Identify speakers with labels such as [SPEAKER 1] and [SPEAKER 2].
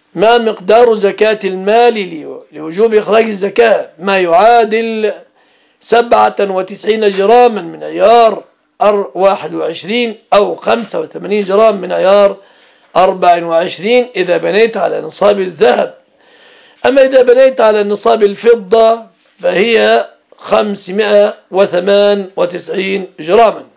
[SPEAKER 1] ما مقدار زكاة المال لوجوب إخراج الزكاة؟ ما يعادل 97 جراما من عيار 21 أو 85 جرام من عيار 24 إذا بنيت على نصاب الذهب. أما إذا بنيت على نصاب الفضة فهي 598 جراما.